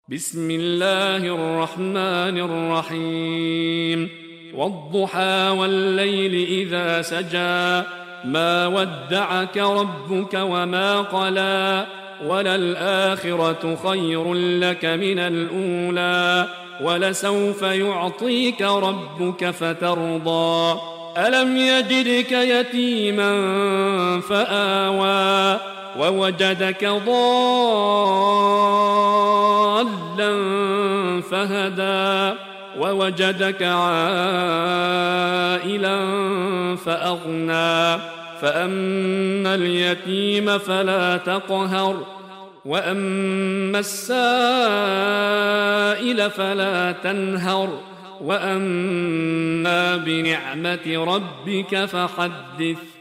بسم الله الرحمن الرحيم والضحى والليل إذا سجى ما ودعك ربك وما قلى وللآخرة خير لك من الأولى ولسوف يعطيك ربك فترضى ألم يجدك يتيما فآوى ووجدك ضالا فهدى ووجدك عائلا فأغنى فأما اليتيم فلا تقهر وأما السائل فلا تنهر وأما بنعمة ربك فحدث